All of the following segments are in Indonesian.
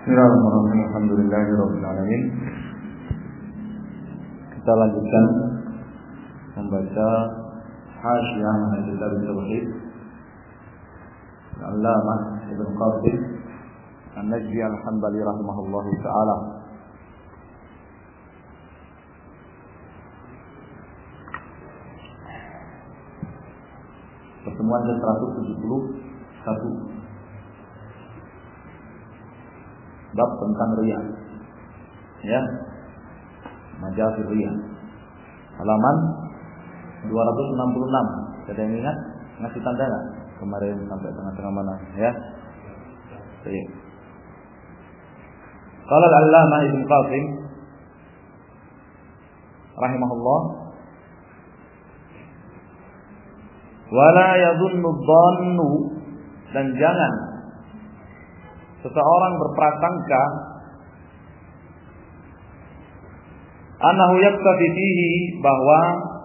Bismillahirrahmanirrahim. Alhamdulillahirabbil alamin. Kita lanjutkan membaca Hasyiah Kitab Tauhid Al-Allamah Ibnu Qasim An-Najdi Al-Hanbali rahimahullahu taala. Pertemuan ke-171 bab tentang riya. Ya. Majazir riya. Halaman 266. Ada yang ingat? Ngasih tanda enggak? Kemarin sampai tengah-tengah mana, ya? Baik. Qala al-Allamah Ibnu Qasim rahimahullah, wala yadhunnu dhannu, dan jangan seseorang berprasangka annahu yaktafi fihi, bahwa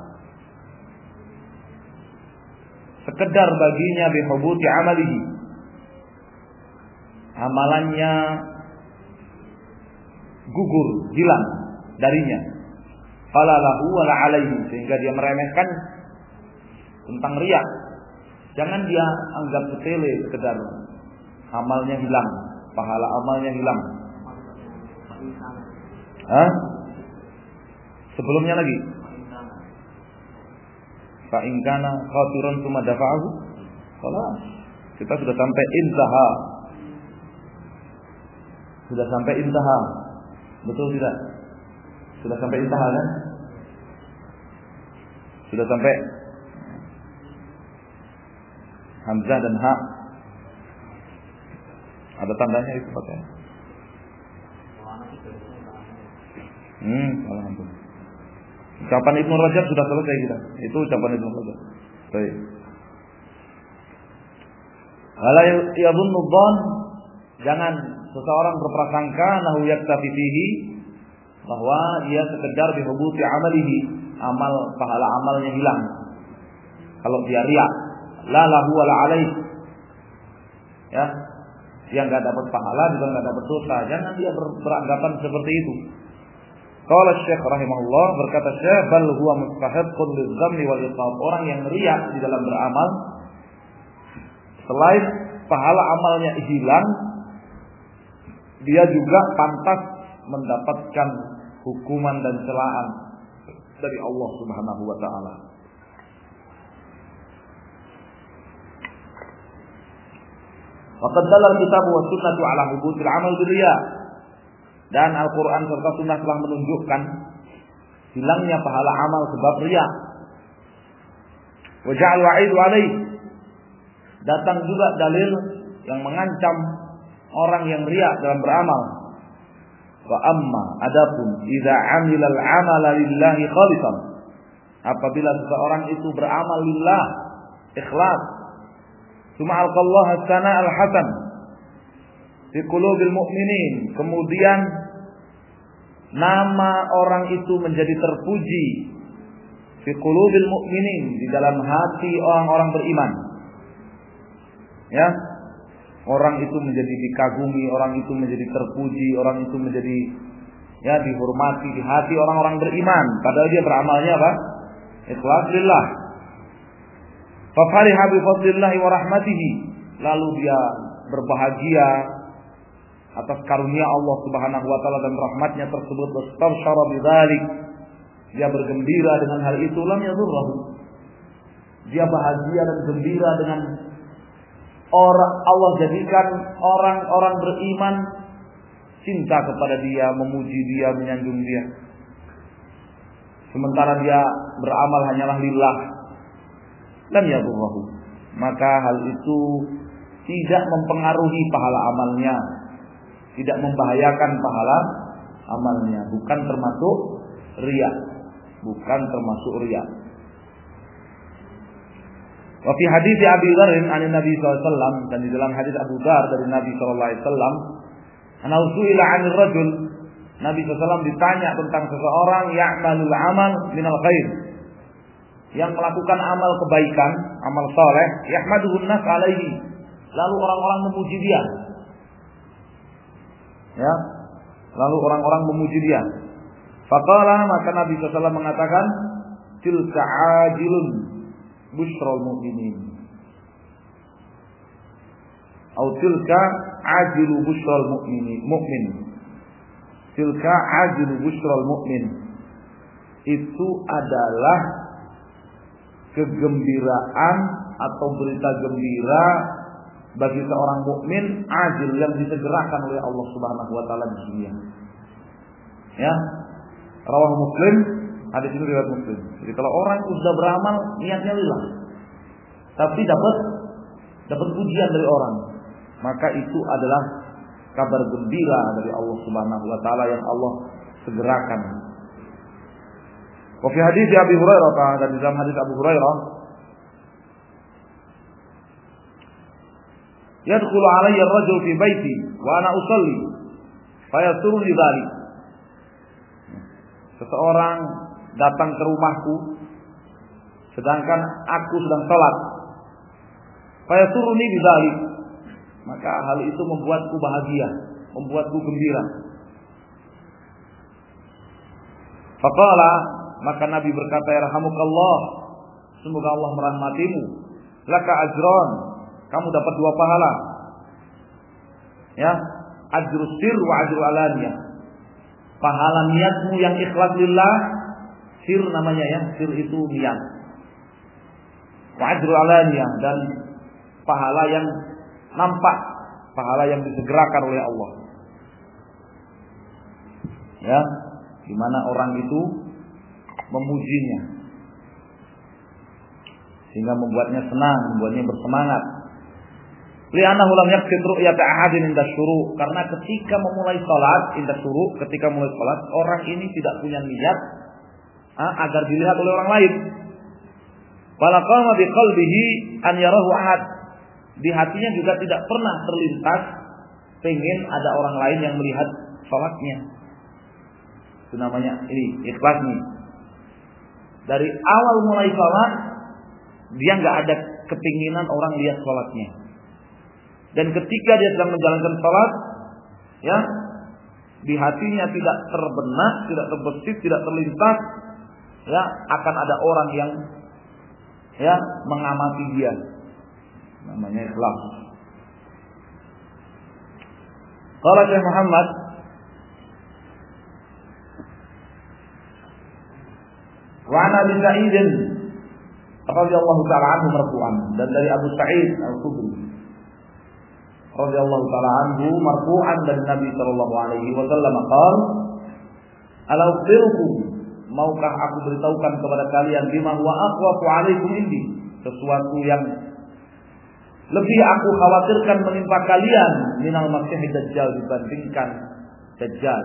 sekedar baginya bihubuti amalihi, amalannya gugur, hilang darinya, fala lahu wala alaihi, sehingga dia meremehkan tentang riya. Jangan dia anggap sepele sekedar amalnya hilang, pahala amalnya hilang. Sebelumnya lagi, fa in kana khatiran tsumma dafa'ahu, khalas, kita sudah sampai intaha. Sudah sampai intaha. Betul tidak? Sudah sampai intaha kan? Sudah sampai hamzah dan ha. Ada tandanya itu pakai. Alhamdulillah. Ucapan Ibnu Rajab sudah selesai kita. Itu ucapan Ibnu Rajab. Baik. Wala yadhunnu dhann, jangan seseorang berprasangka nahu yaktafi fihi, bahwa dia sekedar bihubuti amalihi, amal pahala amalnya hilang. Kalau dia riya, la lahu wala alaihi. Ya. Dia enggak dapat pahala juga enggak dapat dosa. Jangan dia beranggapan seperti itu. Qala Syekh rahimahullah, berkata Syekh, bal huwa mustahiqqun lidzammi wal iqab. Orang yang riya di dalam beramal, selain pahala amalnya hilang, dia juga pantas mendapatkan hukuman dan celaan dari Allah Subhanahu wa taala. Waqad dalal kitab wa sunnatu ala hubutil amal birriya, dan Al-Quran serta sunnah telah menunjukkan hilangnya pahala amal sebab riya. Wa ja'al wa'idu alaih, datang juga dalil yang mengancam orang yang riya dalam beramal. Wa amma adapun idza 'amila al-'amala lillahi khalisan, apabila seseorang itu beramal lillah, ikhlas, cuma alqallahu as-sana al-hasan fi qulubil mu'minin, kemudian nama orang itu menjadi terpuji fi qulubil mu'minin, di dalam hati orang-orang beriman. Ya, orang itu menjadi dikagumi, orang itu menjadi terpuji, orang itu menjadi dihormati di hati orang-orang beriman, padahal dia beramalnya apa? Ikhlas lillah. Fa fariha bi fadlillahi wa rahmatihi, lalu dia berbahagia atas karunia Allah Subhanahu wa taala dan rahmatnya tersebut. Wastabsyara bidzalik, dia bergembira dengan hal itu. Lam yadurruhu, dia bahagia dan gembira dengan orang Allah jadikan orang-orang beriman cinta kepada dia, memuji dia, menyanjung dia, sementara dia beramal hanyalah lillah. Lam yadurruhu, maka hal itu tidak mempengaruhi pahala amalnya, tidak membahayakan pahala amalnya, bukan termasuk riya, bukan termasuk riya. Wa fi hadis Abi Dzar an Nabi sallallahu alaihi wasallam, dan di dalam hadis Abu Dzar dari Nabi sallallahu alaihi wasallam, ana usuila 'anil rajul, Nabi sallallahu alaihi wasallam ditanya tentang seseorang ya'malul amal minal khair, yang melakukan amal kebaikan, amal saleh, yahmaduhun nas alaihi, lalu orang-orang memuji dia. Ya. Lalu orang-orang memuji dia. Faqala, maka Nabi SAW mengatakan, tilka ajilun busyral mu'minin. Atau tilka ajilu busyral mu'min. Tilka ajilu busyral mu'min. Itu adalah kegembiraan atau berita gembira bagi seorang mukmin ajil yang disegerakan oleh Allah Subhanahu wa taala di dunia. Ya. Rawah Muslim, hadis ini riwayat Muslim. Jadi kalau orang sudah beramal niatnya lillah, tapi dapat pujian dari orang, maka itu adalah kabar gembira dari Allah Subhanahu wa taala yang Allah segerakan. Wa fi hadis Abi Hurairah, dan dalam hadis Abu Hurairah, yadkhulu alayya ar-rajul fi baiti wa ana usalli fayasuruni dzalik. Seseorang datang ke rumahku sedangkan aku sedang salat. Fayasuruni bidzalik. Maka hal itu membuatku bahagia, membuatku gembira. Faqala, maka Nabi berkata, yarhamukallah, semoga Allah merahmatimu. Laka ajran, kamu dapat 2 pahala. Ya, ajrus sir wa ajru alaniyah. Pahala niatmu yang ikhlas lillah, sir namanya ya, sir itu niat. Wa ajru alaniyah, dan pahala yang nampak, pahala yang disegerakan oleh Allah. Ya, di mana orang itu memujinya sehingga membuatnya senang, membuatnya bersemangat. Li'annahu lam yaqsid ru'yata ahadin inda syuru', karena ketika memulai salat inda syuru', ketika mulai salat orang ini tidak punya niat agar dilihat oleh orang lain. Wala qama bi qalbihi an yarahu ahad, di hatinya juga tidak pernah terlintas pengen ada orang lain yang melihat salatnya. Itu namanya ini ikhlas nih. Dari awal mulai salat dia nggak ada kepinginan orang lihat salatnya. Dan ketika dia sedang menjalankan salat, ya, di hatinya tidak terbenak, tidak terbesit, tidak terlintas, ya, akan ada orang yang, ya, mengamati dia. Namanya ikhlas. Qala Syekh Muhammad, wa an Abi Sa'id radhiyallahu ta'ala anhu marfu'an, dan dari Abu Sa'id Al-Khudri radhiyallahu ta'ala anhu marfu'an dari Nabi sallallahu alaihi wasallam qala, ala ukhbirukum, maukah aku beritahukan kepada kalian bima huwa aqwafu alaikum indi, sesuatu yang lebih aku khawatirkan menimpa kalian minal masih dajjal dibandingkan dajjal.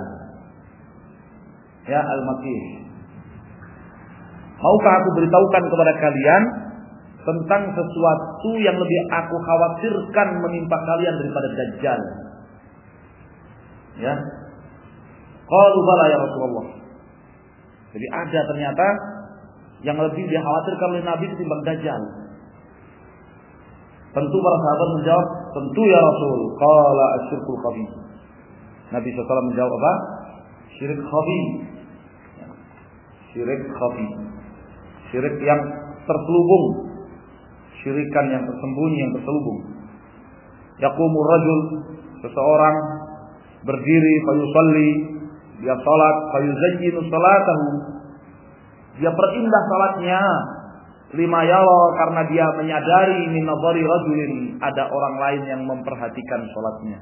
Ya, al-masih. Maukah aku beritahukan kepada kalian tentang sesuatu yang lebih aku khawatirkan menimpa kalian daripada dajjal? Ya. Qalu bala ya Rasulullah. Jadi ada ternyata yang lebih dikhawatirkan oleh Nabi ketimbang dajjal. Tentu para sahabat menjawab, tentu ya Rasul. Qala asyirkul khafi. Nabi SAW menjawab apa? Syirik khafi. Syirik khafi. Syirik yang terselubung. Syirikan yang tersembunyi, yang terselubung. Yaqumur rajul, seseorang berdiri, fayusalli, dia salat, fayuzayyinu salatahu, dia perindah salatnya, lima yara, karena dia menyadari min nadhari rajulin, ada orang lain yang memperhatikan salatnya.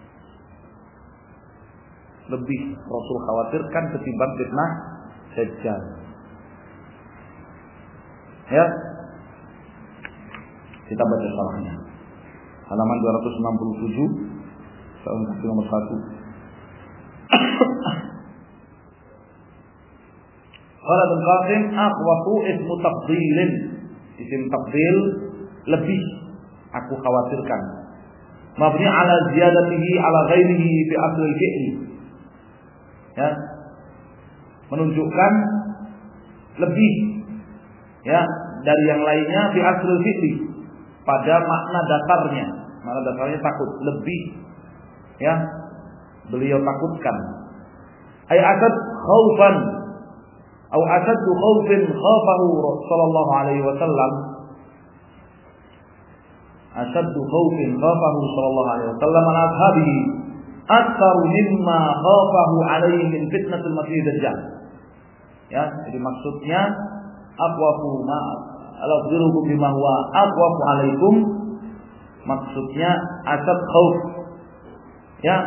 Lebih Rasul khawatirkan ketimbang fitnah dajjal. Ya, kita baca salahnya. Halaman 267, nomor 1. Qala Ibnu Qasim, aqwafu ismu tafdilin. Isim tafdil lebih aku khawatirkan. Mabni ala ziyadatihi ala ghairihi fi asl al-fi'l. Ya. Menunjukkan lebih, ya, dari yang lainnya fi asl al-fi'l, pada makna dasarnya. Makna dasarnya takut, lebih, ya, beliau takutkan. Ay asad khaufan atau asaddu khaufin khafahu sallallahu alaihi wasallam. Asaddu khaufin khafahu sallallahu alaihi wasallam ala ashabihi aktsar mimma khafahu alaihi min fitnatul masih dajjal. Ya, jadi maksudnya aqwafu ma al-akhbirukum bima huwa aqwafu alaikum, maksudnya asad khauf. Ya,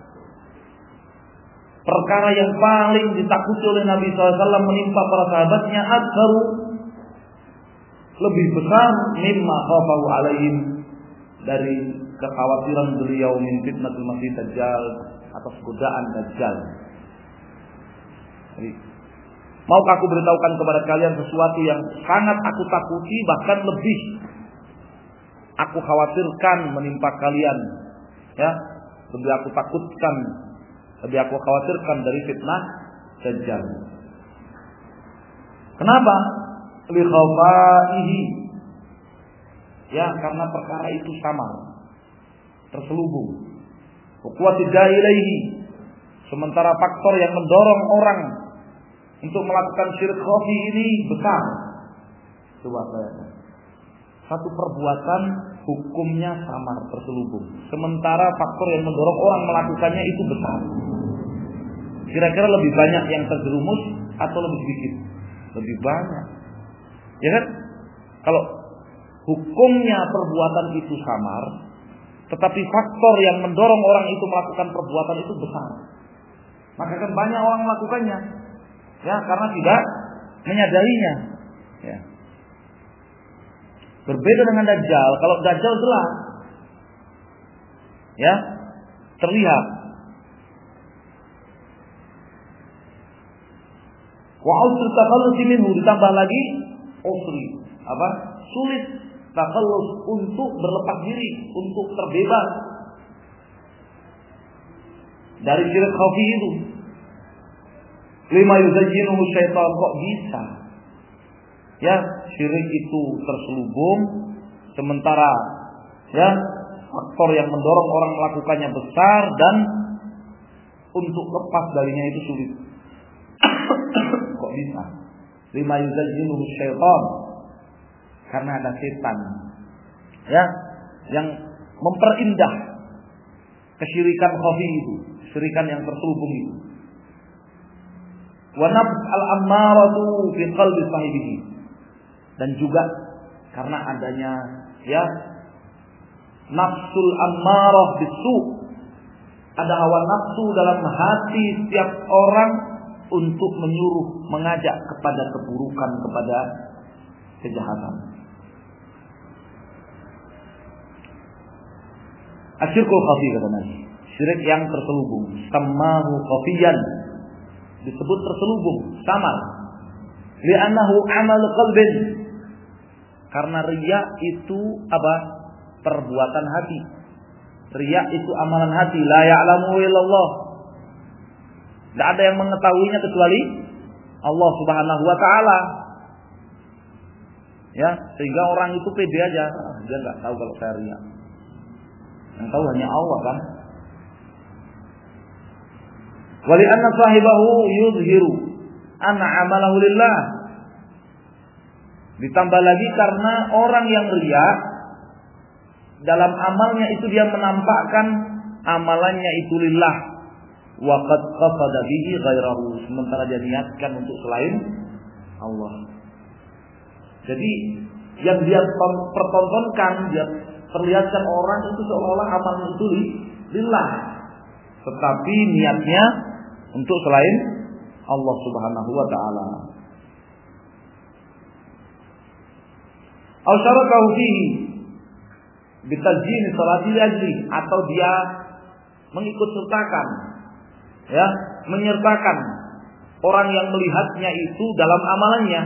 perkara yang paling ditakuti oleh Nabi SAW menimpa para sahabatnya aksaru, lebih besar mimma khafahu alaihim, dari kekhawatiran beliau min fitnatul masih dajjal, atas godaan dajjal. Jadi, maukah aku beritahukan kepada kalian sesuatu yang sangat aku takuti, bahkan lebih aku khawatirkan menimpa kalian. Ya, lebih aku takutkan, lebih aku khawatirkan dari fitnah dajjal. Kenapa? Li khawfaihi. Ya, karena perkara itu samar, terselubung. Wa quwwati ilaihi. Sementara faktor yang mendorong orang untuk melakukan syirik khafi ini besar. Coba bayangkan. Satu perbuatan hukumnya samar, terselubung. Sementara faktor yang mendorong orang melakukannya itu besar. Kira-kira lebih banyak yang terjerumus atau lebih sedikit? Lebih banyak. Ya kan? Kalau hukumnya perbuatan itu samar, tetapi faktor yang mendorong orang itu melakukan perbuatan itu besar, maka kan banyak orang melakukannya. Ya, karena tidak menyadarinya. Ya. Berbeda dengan dajjal. Kalau dajjal jelas, ya, terlihat. Wa usri takhallusi minhu, ditambah lagi usri, apa? Sulit takhallus, untuk berlepas diri, untuk terbebas dari syirik khafi itu. Lima yuzayyinuhu syaitan, kok bisa? Ya, syirik itu terselubung, sementara ya faktor yang mendorong orang melakukannya besar, dan untuk lepas darinya itu sulit. Kok bisa? Lima yuzayyinuhu syaitan, karena ada setan, ya, yang memperindah kesyirikan khafi itu, kesyirikan yang terselubung itu. Wa nafs al-ammaratu fi qalbi sahibihi, dan juga karena adanya ya nafsul ammarah bisu, ada hawa nafsu dalam hati setiap orang untuk menyuruh, mengajak kepada keburukan, kepada kejahatan. Asyirkul khafi, kata Nabi, syirik yang terselubung. Sammahu khafiyan, disebut terselubung, samar. Li'annahu amal qalbin, karena riya itu apa? Perbuatan hati. Riya itu amalan hati. La ya'lamu illallah, tidak ada yang mengetahuinya kecuali Allah Subhanahu wa ta'ala. Ya, sehingga orang itu pede aja, dia nggak tahu kalau saya riya. Yang tahu hanya Allah kan. Wali anna sahibahu yuzhiru anna amalahu lillah. Ditambah lagi karena orang yang riya, dalam amalnya itu dia menampakkan amalannya itu lillah. Wa qad qasada bihi ghairahu, sementara dia niatkan untuk selain Allah. Jadi yang dia pertontonkan, dia perlihatkan orang itu seolah-olah amalnya itu lillah, tetapi niatnya untuk selain Allah Subhanahu wa ta'ala. Aw syarakahu fihi bitajjin salati ajli, atau dia mengikut sertakan, ya, menyertakan orang yang melihatnya itu dalam amalannya.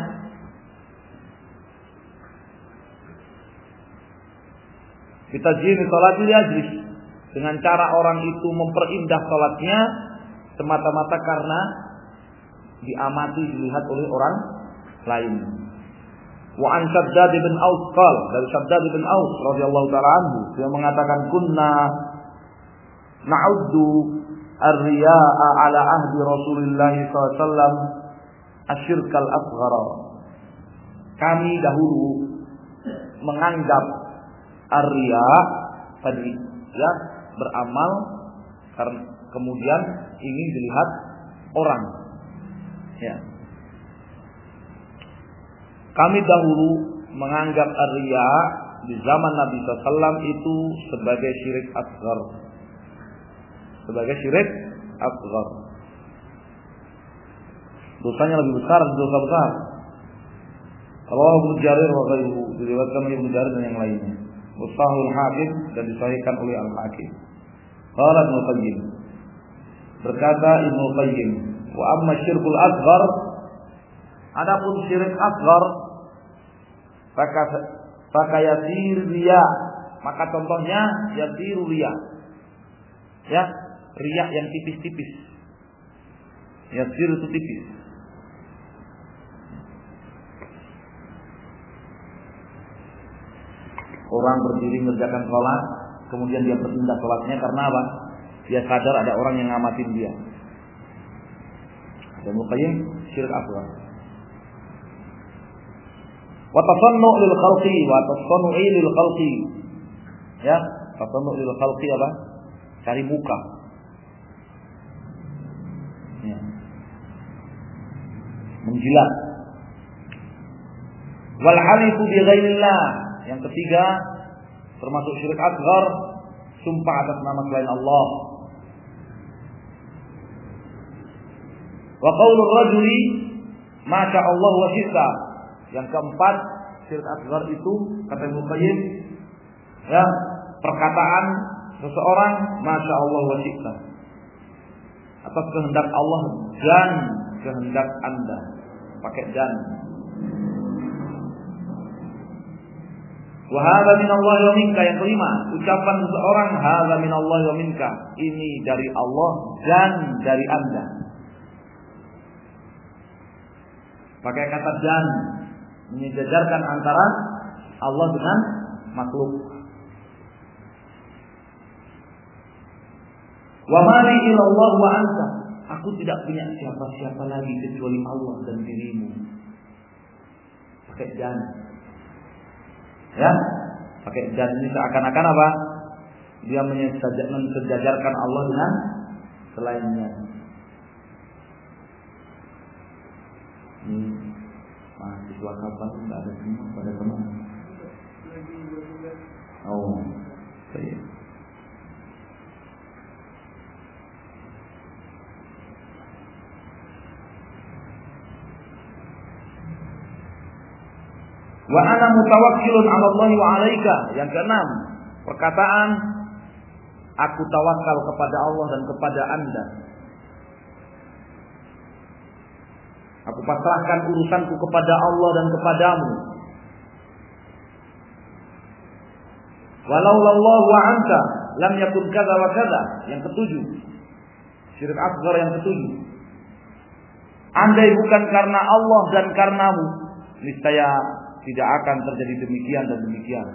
Bitajjin salati ajli, dengan cara orang itu memperindah salatnya semata-mata karena diamati, dilihat oleh orang lain. Wa an Shaddad bin Aus qala, dari Shaddad bin Aus radhiyallahu ta'ala anhu, dia mengatakan kunna na'uddu ar-riya'a ala ahdi Rasulullah sallallahu alaihi wasallam asyirkal asghar. Kami dahulu menganggap ar-riya tadi ya beramal karena kemudian ingin dilihat orang. Ya. Kami dahulu menganggap ar-riya di zaman Nabi SAW itu sebagai syirik asghar. Sebagai syirik asghar. Dosanya lebih besar, dosa besar. Allah Ibnu Jarir wa ghairuhu, diriwayatkan oleh Ibnu Jarir dan yang lainnya. Sahihul Hakim dan disahihkan oleh Al-Hakim. Qala Ibnu Qayyim. Berkata Ibnu Qayyim, wa amma syirkul asghar, adapun syirik asghar, maka yasir riya, maka contohnya yasir riya. Ya, riya yang tipis-tipis. Yasir itu tipis. Orang berdiri mengerjakan sholat, kemudian dia berpindah sholatnya karena apa? Dia sadar ada orang yang ngamatin dia. Dan Muqayyim syirik asghar. Wa tasannu lil khalqi wa tasannu'i lil khalqi. Ya, tasannu lil khalqi apa? Cari muka. Ya. Menjilat. Wal halifu bi ghairillah. Yang ketiga termasuk syirik asghar, sumpah atas nama selain Allah. Wa qaulur rajuli ma syaa Allah wa syi'ta. Yang keempat syirik asghar itu kata Ibnu Qayyim ya perkataan seseorang ma syaa Allah wa syi'ta, atas kehendak Allah dan kehendak Anda, pakai dan. Wa hadza minallahi wa minka, yang kelima ucapan seseorang hadza minallahi wa minka, ini dari Allah dan dari Anda, pakai kata dan, menyejajarkan antara Allah dengan makhluk. Wa mali ilallah wa anta, aku tidak punya siapa-siapa lagi kecuali Allah dan dirimu, pakai dan. Ya, pakai dan ini seakan-akan apa? Dia mensejajarkan Allah dengan selainnya. Mahasiswa kapan tidak ada semua pada teman. Oh, saya. Wa ana mutawakkilun 'ala Allah wa 'alaika. Yang keenam, perkataan aku tawakal kepada Allah dan kepada Anda. Aku pasrahkan urusanku kepada Allah dan kepadamu. Walau Allah wa anta lam yakun kadza wa kadza. Yang ketujuh, syirik asghar yang ketujuh. Andai bukan karena Allah dan karenamu, niscaya tidak akan terjadi demikian dan demikian.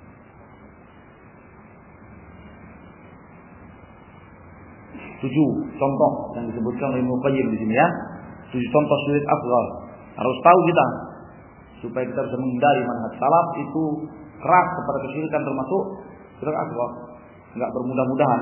Tujuh contoh yang disebutkan oleh Muqayyim di sini ya. 7 contoh syirik asghar. Harus tahu kita supaya kita bisa menghindari manhaj salaf itu keras kepada kesyirikan termasuk syirik asghar. Enggak bermudah-mudahan.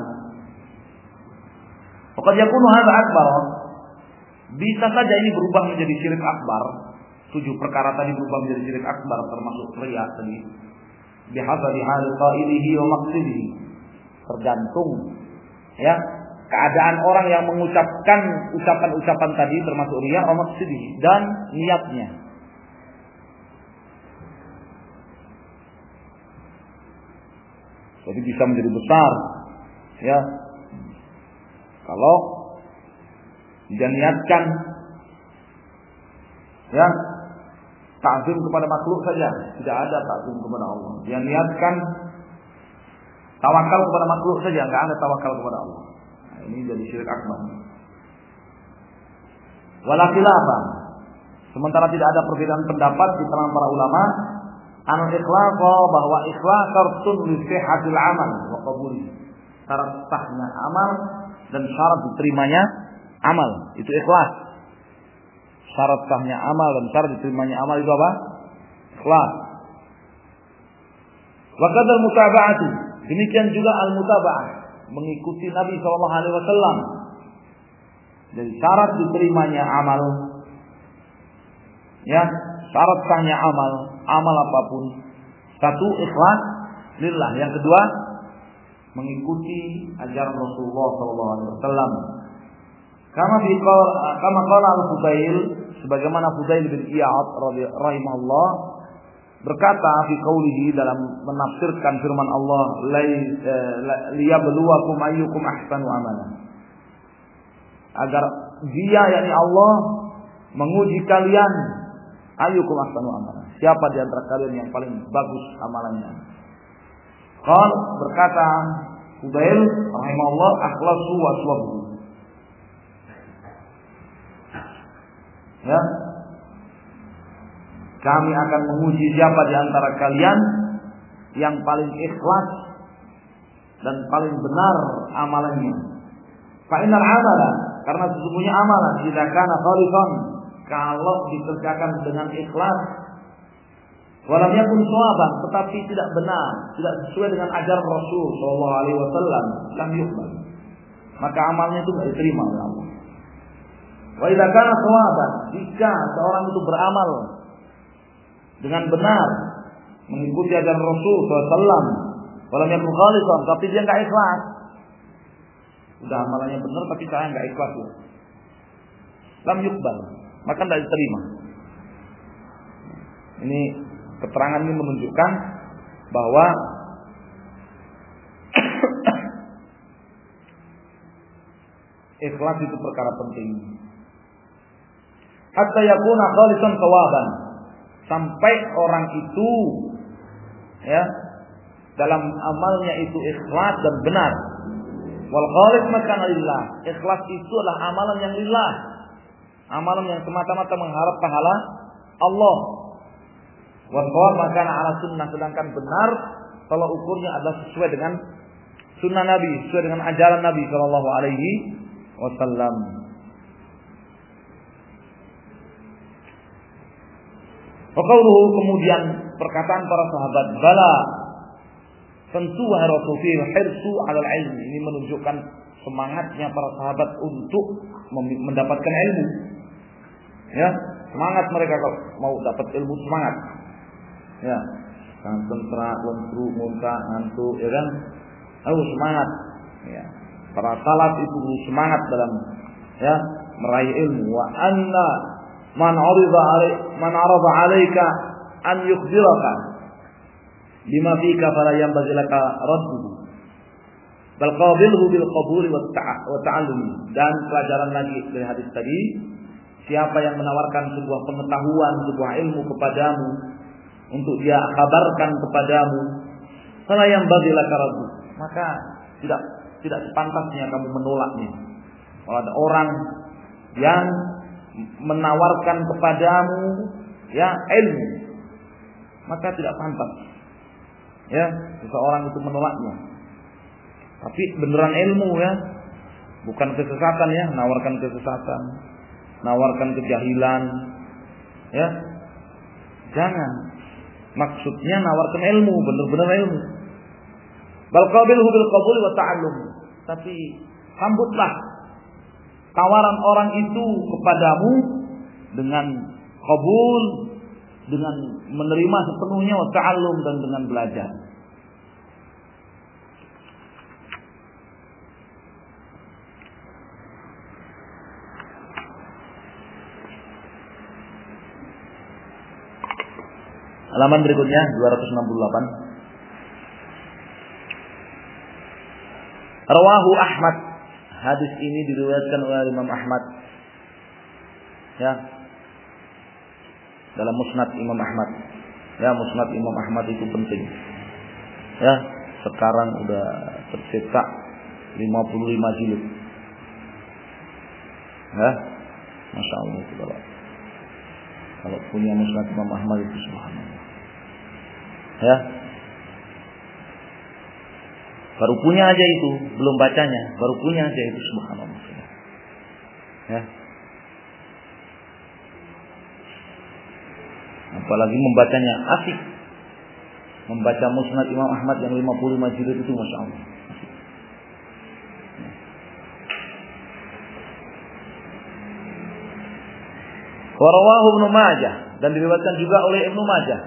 Qad yakunu hadza akbar. Bisa saja ini berubah menjadi syirik akbar. 7 perkara tadi berubah menjadi syirik akbar termasuk riya tadi. Bihasabi hal qailihi wa maqsidihi. Tergantung ya keadaan orang yang mengucapkan ucapan-ucapan tadi termasuk riya wa maqsidihi dan niatnya. Jadi bisa menjadi besar ya kalau dia niatkan ya ta'zim kepada makhluk saja, tidak ada ta'zim kepada Allah. Dia niatkan tawakal kepada makhluk saja, enggak ada tawakal kepada Allah. Nah, ini jadi syirik akbar. Wala khilafah. Sementara tidak ada perbedaan pendapat di kalangan para ulama an ikhlas bahwa ikhlas syartun li sihhatil amal wa qabulih. Syarat sahnya amal dan syarat diterimanya amal itu ikhlas. Syarat sahnya amal dan syarat diterimanya amal itu apa? Ikhlas. Wa kadzal mutaba'atu. Demikian juga al-mutaba'ah, mengikuti Nabi sallallahu alaihi wasallam. Dari syarat diterimanya amal, ya, syarat sahnya amal apapun. Satu, ikhlas lillah. Yang kedua, mengikuti ajaran Rasulullah sallallahu alaihi wasallam. Kama qala al-Fudail, sebagaimana Fudail bin Iyad rahimahullah berkata fi qaulihi dalam menafsirkan firman Allah, liyabluwakum ayyukum ahsanu amala. Agar dia, yakni Allah, menguji kalian ayyukum ahsanu amala. Siapa di antara kalian yang paling bagus amalannya? Qal, berkata Fudail rahimahullah, akhlasu wa aswabu. Ya, kami akan menguji siapa di antara kalian yang paling ikhlas dan paling benar amalannya. Fa innal amala, karena sesungguhnya amalan jika kana khalisan, kalau dikerjakan dengan ikhlas, walam yakun shawaban, tetapi tidak benar, tidak sesuai dengan ajaran Rasul sallallahu alaihi wasallam, lam yuqbal, maka amalnya itu tidak diterima oleh Allah. Wa idza kana shawaban, jika seorang itu beramal dengan benar mengikuti ajaran Rasul sallallahu alaihi wasallam, walam yakun khalisan, tapi dia enggak ikhlas, udah amalannya benar tapi saya enggak ikhlas, ya, lam yuqbal, maka tidak diterima. Ini keterangan ini menunjukkan bahwa ikhlas itu perkara penting. Hatta yakuna khalisan shawaban, sampai orang itu, ya, dalam amalnya itu ikhlas dan benar. Wal khalis makana lillah, ikhlas itu adalah amalan yang lillah, amalan yang semata-mata mengharap pahala Allah. Wa shawab makana ala sunnah, sedangkan benar kalau ukurnya adalah sesuai dengan sunnah Nabi, sesuai dengan ajaran Nabi sallallahu alaihi wasallam. Waqauluhu, kemudian perkataan para sahabat, bala, tentu wahai Rasul, fil hirsu 'alal ilmi, ini menunjukkan semangatnya para sahabat untuk mendapatkan ilmu. Ya, semangat mereka kalau mau dapat ilmu, semangat. Ya, konsentrasi, lentur, muntah, ngantuk, ya kan? Semangat. Ya, para salaf itu semangat dalam, ya, meraih ilmu. Wa anna man 'arada 'alaika an yukhbiraka bima fika fala yanbaghi laka radduhu bal qabilhu bil qabul wa ta'allum. Dan pelajaran lagi dari hadis tadi, siapa yang menawarkan sebuah pengetahuan, sebuah ilmu kepadamu untuk dia kabarkan kepadamu, fala yanbaghi laka radduhu, maka tidak sepantasnya kamu menolaknya. Kalau ada orang yang menawarkan kepadamu, ya, ilmu, maka tidak pantas, ya, seseorang itu menolaknya. Tapi beneran ilmu, ya, bukan kesesatan, ya, nawarkan kesesatan, nawarkan kejahilan, ya, jangan. Maksudnya nawarkan ilmu, benar-benar ilmu. Bal qabilhu bil qabul wa ta'allum, tapi sambutlah tawaran orang itu kepadamu dengan qabul, dengan menerima sepenuhnya, wa ta'allum, dan dengan belajar. Halaman berikutnya 268. Rawahu Ahmad, hadis ini diriwayatkan oleh Imam Ahmad, ya, dalam Musnad Imam Ahmad. Ya, Musnad Imam Ahmad itu penting. Ya, sekarang udah tercetak 55 jilid. Ya, Masya Allah itu kalau punya Musnad Imam Ahmad itu subhanallah. Ya. Baru punya aja itu, belum bacanya, baru punya aja itu, subhanallah. Ya. Apalagi membacanya asik. Membaca Musnad Imam Ahmad yang 55 jilid itu, masya Allah. Warawahu Ibnu Majah, dan diriwayatkan juga oleh Ibnu Majah.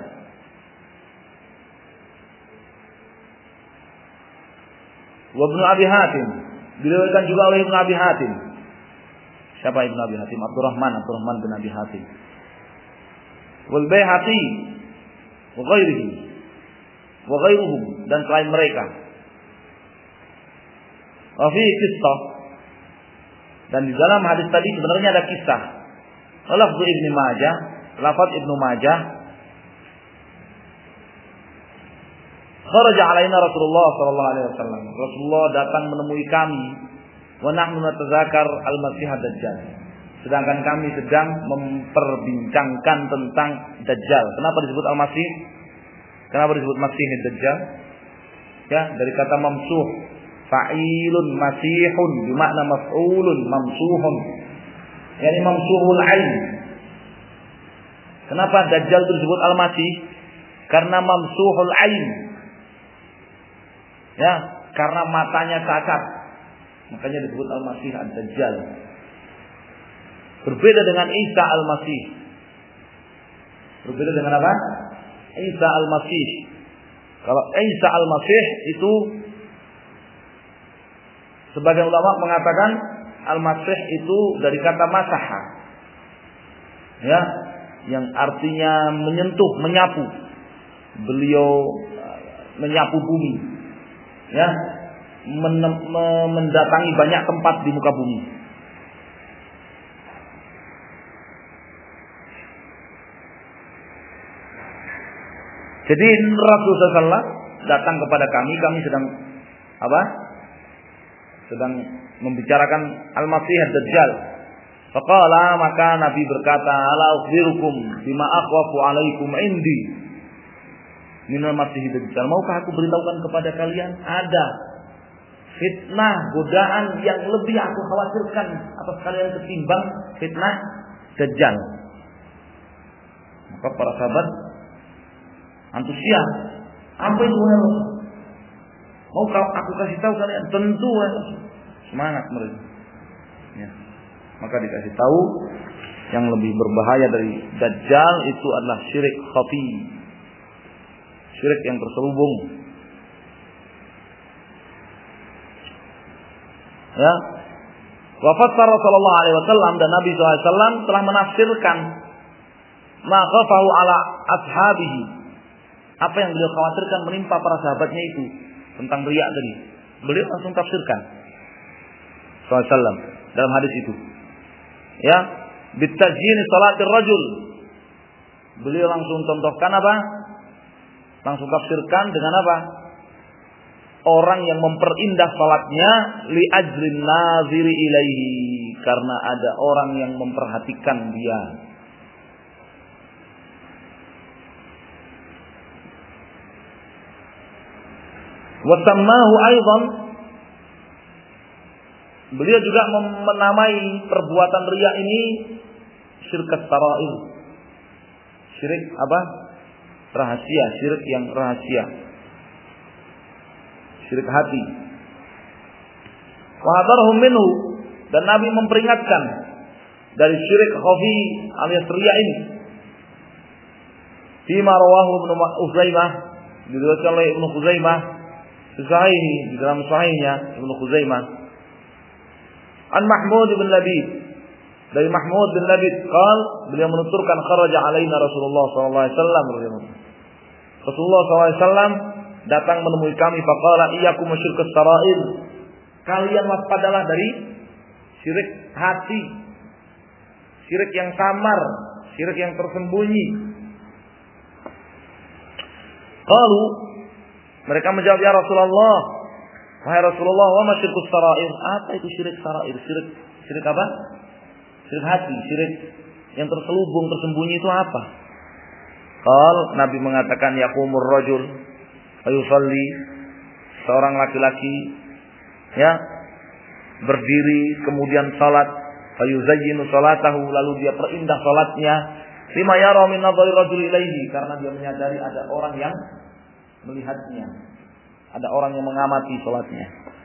Wa Ibnu Abi Hatim, diriwayatkan juga oleh Ibnu Abi Hatim. Siapa Ibnu Abi Hatim? Abdurrahman bin Abi Hatim. Wal Baihaqi wa ghairuhum, dan selain mereka. Wa fi qissah, dan di dalam hadis tadi sebenarnya ada kisah. Lafaz Ibnu Majah, lafaz Ibnu Majah, kharaja alaina Rasulullah sallallahu alaihi wasallam. Rasulullah datang menemui kami, wa nahnu natazakar al-Masih ad-Dajjal. Sedangkan kami sedang memperbincangkan tentang Dajjal. Kenapa disebut al-Masih? Kenapa disebut Masih ad-Dajjal? Ya, dari kata mamsuh, fa'ilun masihun, bermakna maf'ulun mamsuhun. Yani mamsuhul ain. Kenapa Dajjal itu disebut al-Masih? Karena mamsuhul ain. Ya, karena matanya cacat. Makanya disebut al-Masih ad-Dajjal. Berbeda dengan Isa al-Masih. Berbeda dengan apa? Isa al-Masih. Kalau Isa al-Masih itu sebagian ulama mengatakan al-Masih itu dari kata masaha. Ya, yang artinya menyentuh, menyapu. Beliau menyapu bumi. Ya, mendatangi banyak tempat di muka bumi. Jadi Rasulullah SAW datang kepada kami sedang apa? Sedang membicarakan Al-Masih ad-Dajjal. Faqala, maka Nabi berkata, ala ukhbirukum bima akhwafu alaikum indi minal Masih ad-Dajjal. Maukah aku beritahukan kepada kalian ada fitnah, godaan yang lebih aku khawatirkan atas kalian ketimbang fitnah Dajjal. Maka para sahabat antusias. Apa itu ya Rasul? Mau aku kasih tahu kalian? Tentu ya Rasul. Semangat mereka. Ya. Maka dikasih tahu yang lebih berbahaya dari Dajjal itu adalah syirik khafi. Syirik yang terselubung. Ya. Wa fassara sallallahu alaihi wasallam, dan Nabi SAW telah menafsirkan ma khafahu ala ashabihi, apa yang beliau khawatirkan menimpa para sahabatnya itu tentang riya tadi. Beliau langsung tafsirkan SAW dalam hadis itu. Ya, bitajyin salatir rajul. Beliau langsung contohkan apa? Langsung tafsirkan dengan apa? Orang yang memperindah salatnya li ajrin naziri ilaihi, karena ada orang yang memperhatikan dia. Wasammahu aidan, beliau juga menamai perbuatan riya ini syirk sarair. Syirik apa? Rahasia, syirik yang rahasia. Syirik hati. Wa hadarhum minhu, dan Nabi memperingatkan dari syirik khafi alias riya ini. Fima rawahu Ibnu Khuzaimah, diriwayatkan oleh Ibnu Khuzaimah di dalam sahihnya Ibnu Khuzaimah, an Mahmud bin Labid, dari Mahmud bin Labid beliau menuturkan kharaja alaina Rasulullah sallallahu alaihi wasallam. Rasulullah sallallahu alaihi wasallam datang menemui kami, faqala iyyakum syirkus sarair, kalian waspadalah dari syirik hati, syirik yang samar, syirik yang tersembunyi. Qalu, mereka menjawab, ya Rasulullah, wahai Rasulullah, wa ma syirkus sarair? Apa itu syirik sarair? Syirik apa? Syirik hati, syirik yang terselubung, tersembunyi itu apa? Nabi mengatakan, yaqumur rajul ayusalli seorang laki-laki ya berdiri kemudian salat, fayuzayyinu salatahu, lalu dia perindah salatnya, lima yara min nadhari rajul ilaihi, karena dia menyadari ada orang yang melihatnya, ada orang yang mengamati salatnya.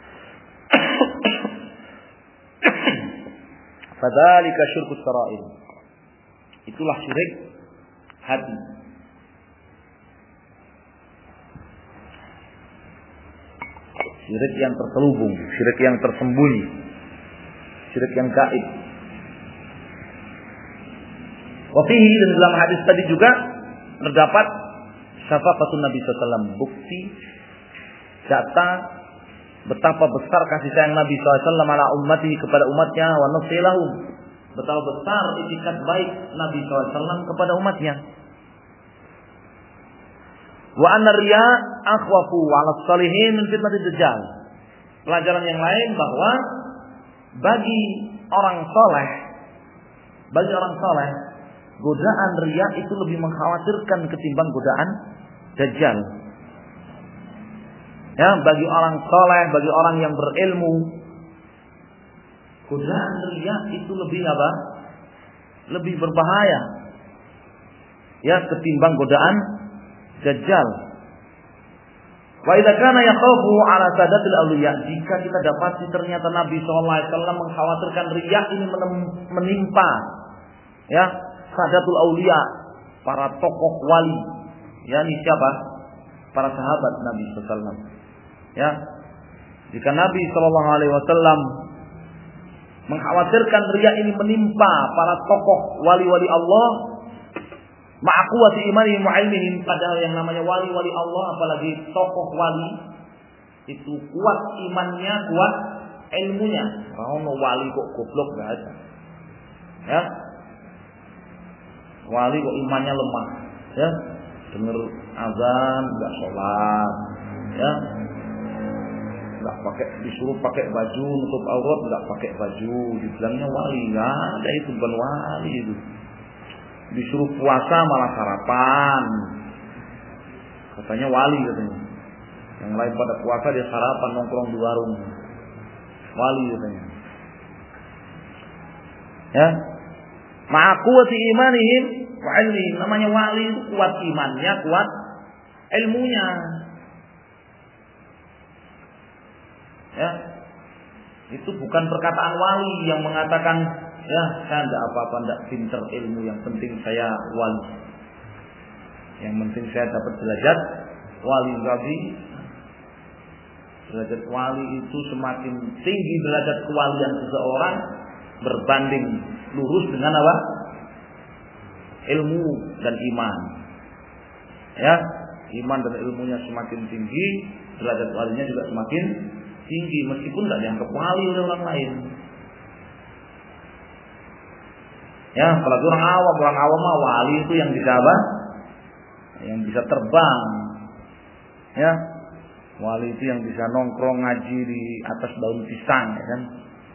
Fadzalika syirkus sarair. Itulah syirik hati. Syirik yang terselubung, syirik yang tersembunyi, syirik yang gaib. Wa fihi, dan dalam hadis tadi juga terdapat syafaqatun Nabi sallallahu alaihi wasallam, bukti data betapa besar kasih sayang Nabi SAW ala ummati, kepada umatnya, wa nafsilahum, betapa besar itikat baik Nabi SAW kepada umatnya. Wa anna riya akhwafu 'ala shalihin min fitnatid dajjal. Pelajaran yang lain bahwa bagi orang soleh, godaan riya itu lebih mengkhawatirkan ketimbang godaan dajjal. Ya, bagi orang soleh, bagi orang yang berilmu, godaan riya itu lebih apa? Lebih berbahaya. Ya, ketimbang godaan dajjal. Wa idza kana yakhafu ala sadatil awliya, jika kita dapati ternyata Nabi sallallahu alaihi wasallam mengkhawatirkan riya ini menimpa ya sadatul awliya, para tokoh wali, yakni siapa? Para sahabat Nabi sallallahu alaihi wasallam. Ya, jika Nabi sallallahu alaihi wasallam mengkhawatirkan riya ini menimpa para tokoh wali-wali Allah, ma'quwati imanihim wa ilmihim, padahal yang namanya wali-wali Allah, apalagi tokoh wali, itu kuat imannya, kuat ilmunya. Ono wali kok goblok, enggak ada. Ya. Wali kok imannya lemah, ya. Dengar azan enggak sholat, ya. Enggak pakai, disuruh pakai baju nutup aurat enggak pakai baju, dibilangnya wali. Enggak ada, itu bukan wali itu. Disuruh puasa malah sarapan, katanya wali katanya. Yang lain pada puasa dia sarapan nongkrong di warung, wali katanya. Ya, ma'quwati imanihim wa ilmihim, namanya wali itu kuat imannya, kuat ilmunya. Ya, itu bukan perkataan wali yang mengatakan, ya, saya tidak apa-apa, tidak pinter ilmu, yang penting saya wali, yang penting saya dapat derajat wali. Derajat wali itu semakin tinggi derajat kewalian seseorang berbanding lurus dengan apa? Ilmu dan iman. Ya, iman dan ilmunya semakin tinggi, derajat walinya juga semakin tinggi, meskipun tidak dianggap wali oleh orang lain. Ya, kalau orang awam mah wali itu yang bisa apa? Yang bisa terbang. Ya, wali itu yang bisa nongkrong ngaji di atas daun pisang, ya kan?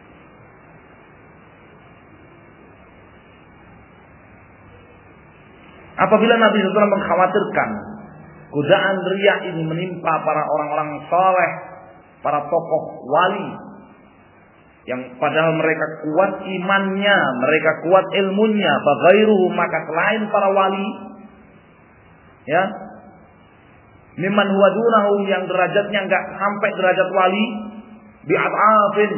Apabila Nabi SAW mengkhawatirkan godaan riya ini menimpa para orang-orang saleh, para tokoh wali, yang padahal mereka kuat imannya, mereka kuat ilmunya, faghairuhu, maka selain para wali, ya, mimman huwa dunahum, yang derajatnya enggak sampai derajat wali, bi'at'afin,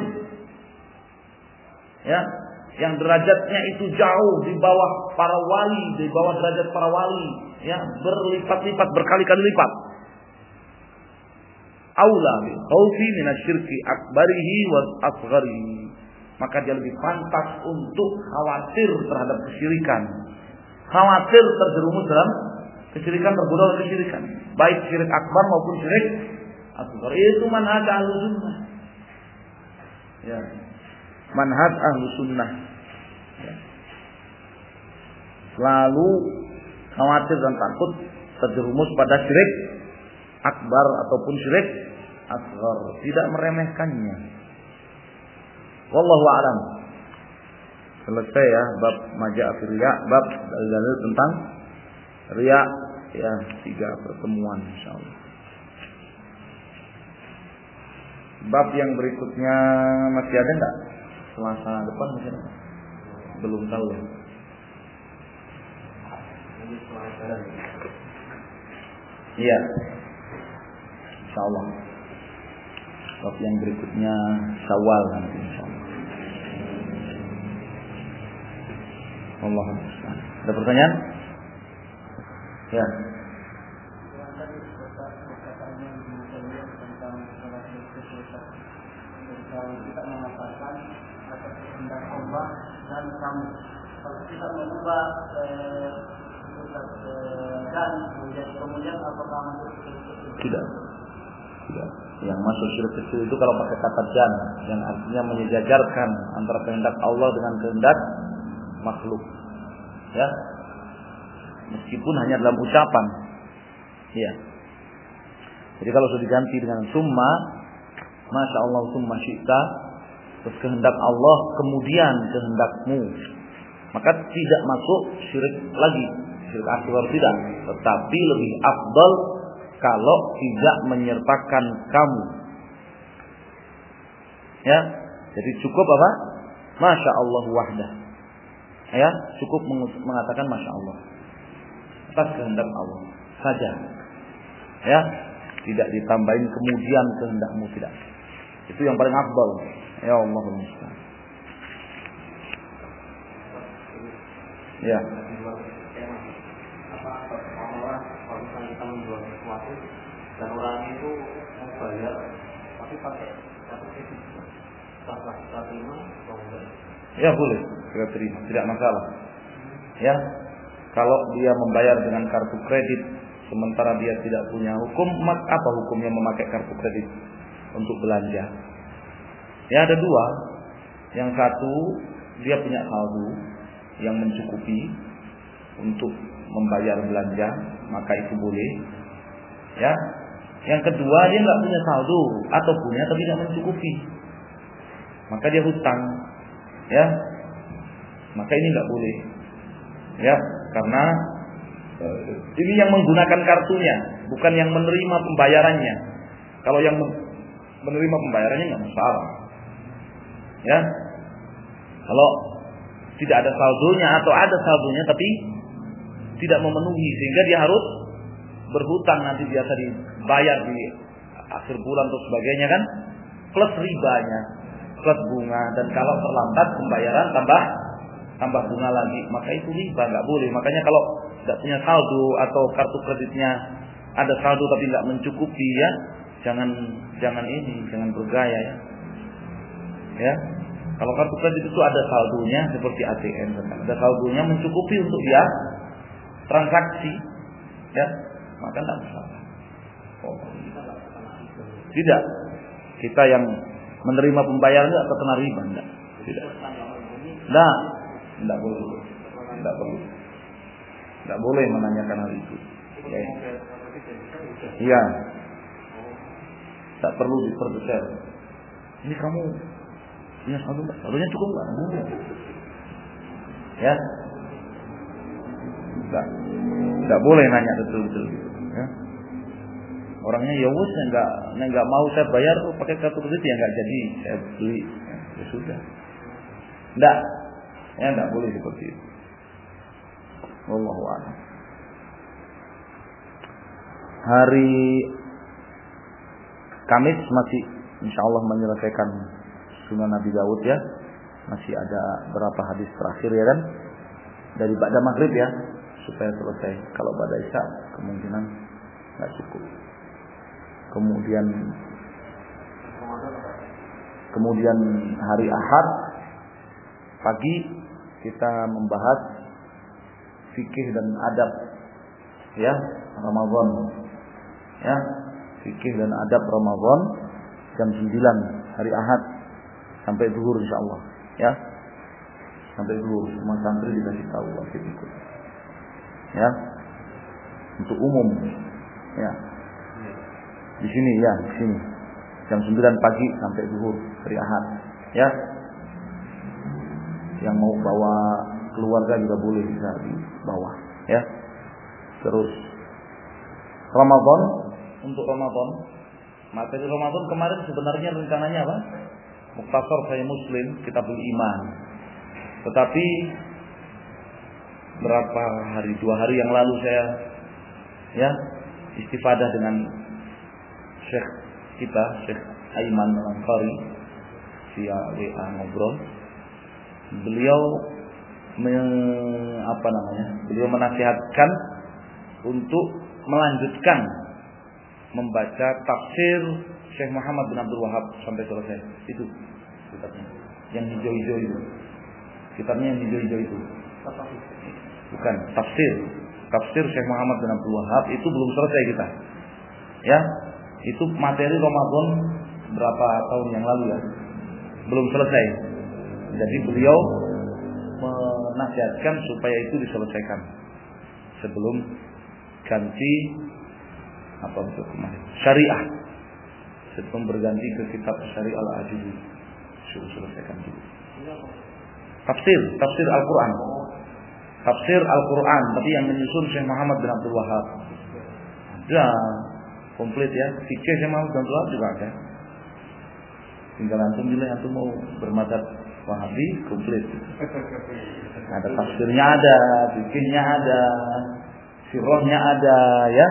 ya, yang derajatnya itu jauh di bawah para wali, di bawah derajat para wali, ya, berlipat-lipat, berkali-kali lipat. Aula bi khaufi minasyirki akbarihi wa asgharihi, maka dia lebih pantas untuk khawatir terhadap kesyirikan, khawatir terjerumus dalam kesyirikan, tergoda kesyirikan, baik syirik akbar maupun syirik asghar. Itu manhaj Ahlus Sunnah. Ya, manhaj Ahlus Sunnah. Ya. Selalu khawatir dan takut terjerumus pada syirik akbar ataupun syirik asghar, tidak meremehkannya. Wallahu a'lam. Selesai ya bab maja'a fil riya, bab dalil tentang riya, ya, 3 pertemuan insyaallah. Bab yang berikutnya masih ada enggak? Selasa depan mungkin. Belum tahu ya. Iya. Insyaallah. Bab yang berikutnya Syawal nanti insyaallah. Allah musta'an. Ada pertanyaan? Ya. Kita mengatakan atas kehendak Allah dan kamu. Kalau kita mengubah dan kemudian apakah masuk syirik kecil? Tidak. Yang masuk syirik kecil itu kalau pakai kata dan, yang artinya menyejajarkan antara kehendak Allah dengan kehendak makhluk. Ya. Meskipun hanya dalam ucapan. Iya. Jadi kalau sudah diganti dengan summa, masya Allah summa syi'ta, terus kehendak Allah kemudian kehendakmu, maka tidak masuk syirik lagi, syirik akbar tidak, tetapi lebih afdal kalau tidak menyertakan kamu. Ya, jadi cukup apa? Masya Allah wahdah. Ya, cukup mengatakan masya Allah atas kehendak Allah saja. Ya, tidak ditambahin kemudian kehendakmu, tidak. Itu yang paling afdal. Ya Allah musta'an. Ya. Kalau kita menjual sesuatu dan orang itu membayar tapi pakai kartu kredit, apakah kita terima atau enggak? Ya boleh, kita terima, tidak masalah. Ya, kalau dia membayar dengan kartu kredit sementara dia tidak punya hukum, apa hukumnya memakai kartu kredit untuk belanja? Ya ada dua. Yang satu, dia punya saldo yang mencukupi untuk membayar belanja, maka itu boleh. Ya. Yang kedua, dia nggak punya saldo atau punya tapi tidak mencukupi, maka dia hutang. Ya. Maka ini nggak boleh. Ya, karena ini yang menggunakan kartunya, bukan yang menerima pembayarannya. Kalau yang menerima pembayarannya nggak masalah. Ya, kalau tidak ada saldonya atau ada saldonya tapi tidak memenuhi sehingga dia harus berhutang, nanti biasa dibayar di akhir bulan atau sebagainya kan, plus ribanya, plus bunga, dan kalau terlambat pembayaran tambah bunga lagi, maka itu riba, nggak boleh. Makanya kalau tidak punya saldo atau kartu kreditnya ada saldo tapi nggak mencukupi, ya jangan bergaya ya. Ya, kalau kartu kredit itu ada saldonya seperti ATM, ada saldonya mencukupi untuk dia transaksi, ya maka tidak masalah. Tidak, kita yang menerima pembayaran itu atau kena riba, enggak? Tidak. Nah, tidak boleh. Tidak boleh menanyakan hal itu. Ya. Iya. Tak perlu diperbesar. Ini kamu punya saldo enggak? Saldonya cukup enggak? Ya. Enggak boleh nanya betul-betul. Ya. Orangnya ya wes enggak mau saya bayar pakai kartu kredit ya enggak jadi saya beli. Ya sudah. Enggak. Ya enggak boleh seperti itu. Wallahu a'lam. Hari Kamis masih insyaallah menyelesaikan Sunan Nabi Daud ya. Masih ada berapa hadis terakhir ya kan? Dari ba'da maghrib ya, supaya selesai. Kalau ba'da isya kemungkinan enggak cukup. Kemudian hari Ahad pagi kita membahas fikih dan adab ya Ramadan. Ya, fikih dan adab Ramadan jam 9 hari Ahad sampai zuhur insyaallah ya. Sampai zuhur semua santri dikasih tahu wajib ikut. Ya. Untuk umum. Ya. Di sini ya, di sini. Jam 9 pagi sampai zuhur hari Ahad ya. Yang mau bawa keluarga juga boleh, bisa di bawah ya. Terus Ramadan, untuk Ramadan Materi Ramadan kemarin sebenarnya rencananya apa? Mukhtasar Sahih Muslim, Kitabul Iman. Tetapi berapa hari, 2 hari yang lalu saya istifadah dengan Syekh kita, Syekh Aiman Al-Ansari via WA ngobrol. Beliau beliau menasihatkan untuk melanjutkan membaca tafsir Syekh Muhammad bin Abdul Wahab sampai selesai. Itu kitabnya. Yang hijau-hijau itu. Kitabnya yang hijau-hijau itu. Bukan, tafsir. Tafsir Syekh Muhammad bin Abdul Wahab itu belum selesai kita. Ya. Itu materi Ramadan berapa tahun yang lalu ya. Belum selesai. Jadi beliau menasihatkan supaya itu diselesaikan sebelum ganti syariah, sebelum berganti ke kitab Syariah Al-Ajuri, suruh selesaikan dulu. Tafsir Al-Quran, tafsir Al-Quran, tapi yang menyusun Syekh Muhammad bin Abdul Wahab. Ada komplit ya, fikih Syekh Muhammad bin Abdul Wahab juga ada. Tinggal antum bila antum mau bermadzhab Wahabi komplit. Ada tafsirnya ada, fikihnya ada, sirahnya ada, ya.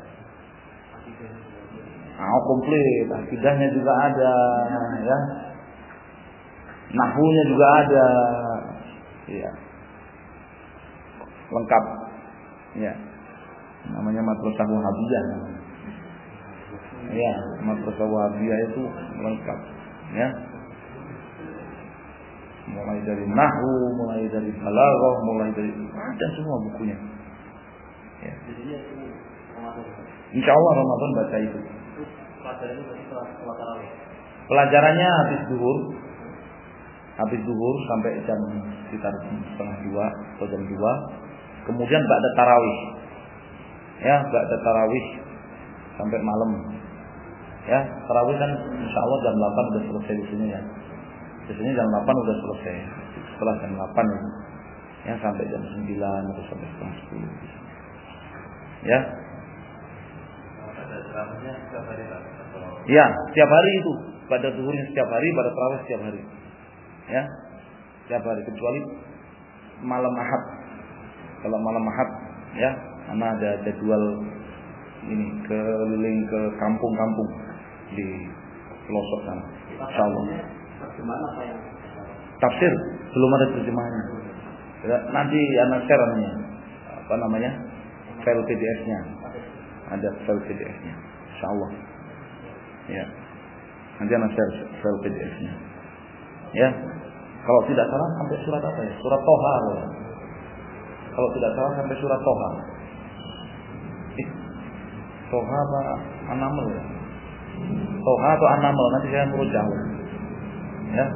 Komplit, akidahnya juga ada, ya. Nahwunya juga ada, ya. Lengkap, ya. Namanya Madrasah Wahabiyah. Ya, Madrasah Wahabiyah itu lengkap, ya. Mulai dari nahwu, mulai dari balaghah, mulai dari ada semua bukunya. Ya. Insya Allah Ramadan baca itu. Pelajarannya habis zuhur sampai jam sekitar 1:30 atau jam 2. Kemudian ba'da tarawih. Ya, ba'da tarawih sampai malam. Ya, tarawih kan insya Allah jam 8 udah selesai di sini ya. Di sini jam 8 udah selesai. Setelah jam 8 ya sampai jam 9 atau sampai jam 10. Ya. Ya, setiap hari itu. Pada zuhurnya setiap hari, pada tarawih setiap hari. Ya. Setiap hari kecuali malam Ahad. Kalau malam Ahad ya, karena ada jadwal ini keliling ke kampung-kampung di pelosok sana. Insyaallah. Tafsir belum ada terjemahannya. Nanti anak share namanya? File PDF-nya. Ada file PDF-nya. Insyaallah. Ya. Nanti anak share file PDF-nya. Ya. Kalau tidak salah sampai surat apa ya? Surat Toha. Kalau tidak salah sampai surat Toha. Toha apa An-Naml ya? Toha atau An-Naml, nanti saya perlu jauh. Ya.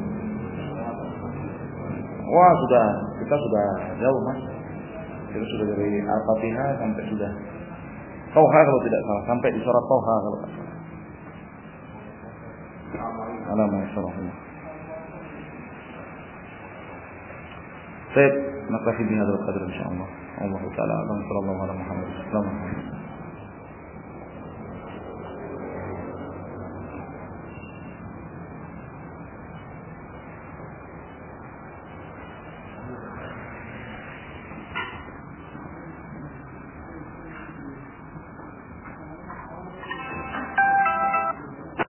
Wah, kita sudah jauh Mas. Kita sudah dari Al-Fatihah sampai sudah Toha kalau tidak salah, sampai di surat Toha kalau tidak salah. Alhamdulillah. Baik, naktafi bihadzal qadr insyaallah. Allah taala alam sallallahu alaihi wa sallam.